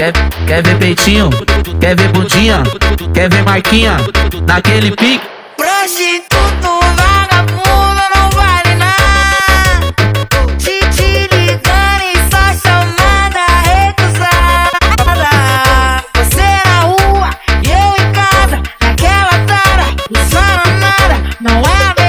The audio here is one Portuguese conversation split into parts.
Quer ver peitinho? Quer ver bundinha? Quer ver marquinha? Naquele pique. Prostituto, vagabundo, não vale nada. Te ligando e só chamada recusada. Você na rua e eu em casa, naquela tara, usando nada, não é a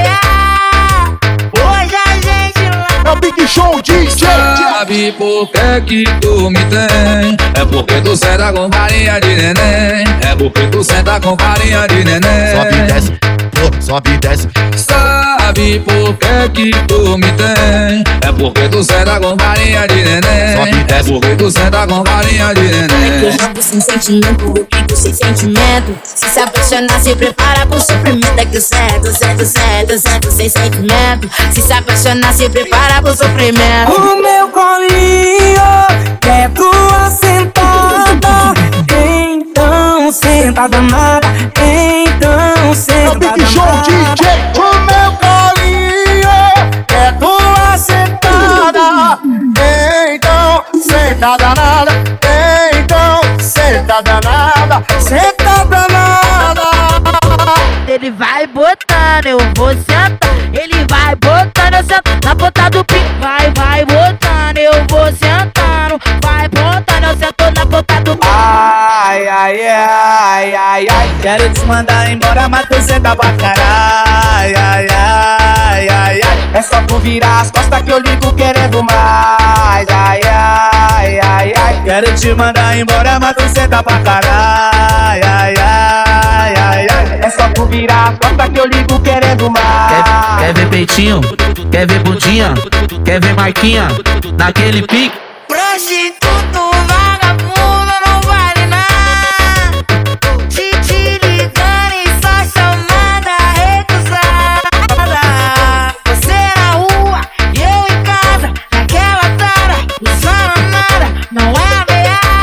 BA. Hoje a gente lá. É o Big Show DJ. Sabe por que tu me tem? É porque tu senta com carinha de neném. É porque tu senta com carinha de neném. Sobe e desce, sobe e desce. Sabe por que tu me tem? É porque tu senta com carinha de neném. Sobe e desce. É porque tu senta com carinha de neném. É que eu jogo sem sentimento, eu fico sem sentimento. Se apaixonar, se prepara pro sofrimento. É que eu sento sem sentimento. Se apaixonar, se prepara pro sofrimento. O meu colinho é tua sentada. Então senta danada. Então senta danada. É o Big Show DJ. O meu colinho é tua sentada. Então senta danada. Então senta danada. Senta danada. Ele vai botando, eu vou sentar. Ele vai botando, eu sento na ponta do pique. Vai botando, eu vou sentando. Vai botando, eu sento na ponta do pique. Ai, ai, ai, ai, ai. Quero te mandar embora, mas tu senta pra caralho. Ai, ai, ai, ai. É só tu virar as costas que eu ligo querendo mais. Ai, ai, ai, ai. Quero te mandar embora, mas tu senta pra caralho. Ai, ai, ai, ai. É só tu virar as costas que eu ligo querendo mais. Quer ver peitinho? Quer ver bundinha? Quer ver marquinha? Naquele pique. Prostituto, vagabundo, não vale nada. Te ligando e só chamada recusada. Você na rua e eu em casa, naquela tara, usando nada, não é a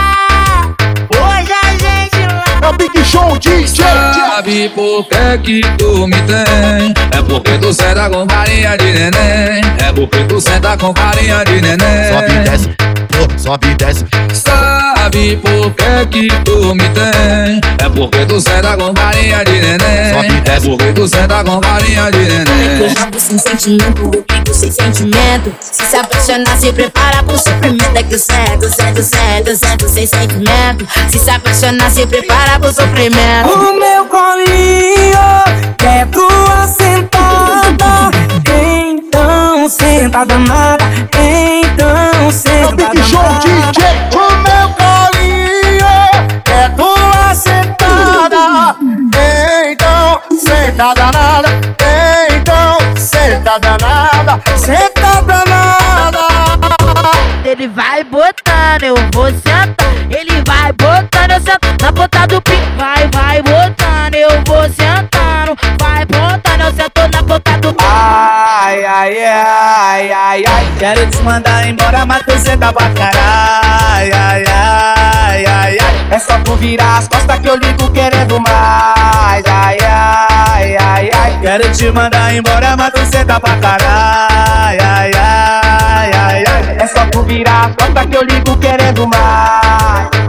BA. Hoje a gente lá. É o Big Show DJ. Sabe por que tu me tem? É porque tu senta com carinha de neném. É porque tu senta com carinha de neném. Sobe e desce, sobe e desce. Sabe por que tu me tem? É porque tu senta com carinha de neném. Sobe e desce. É porque tu senta com carinha de É que eu neném. jogo sem sentimento, eu fico sem sentimento. Se apaixonar, se prepara pro sofrimento. É que eu sento sem sentimento. Se apaixonar, se prepara pro sofrimento. O meu colinho é tua sentada. Então senta danada. Então É o senta Big Show danada. DJ. O meu colinho é tua sentada. Então senta danada. Então senta danada. Senta danada. Ele vai botando, eu vou sentar. Ele vai botando, eu sento na ponta do pique. Vai botando, eu vou sentando. Vai botando, eu sento na ponta do pique. Ai, ai, ai, ai, ai. Quero te mandar embora, mas tu senta pra caralho. Ai, ai, ai, ai. É só tu virar as costas que eu ligo querendo mais. Ai, ai, ai, ai. Quero te mandar embora, mas tu senta pra caralho. Ai, ai, ai, ai. É só tu virar as costas que eu ligo querendo mais.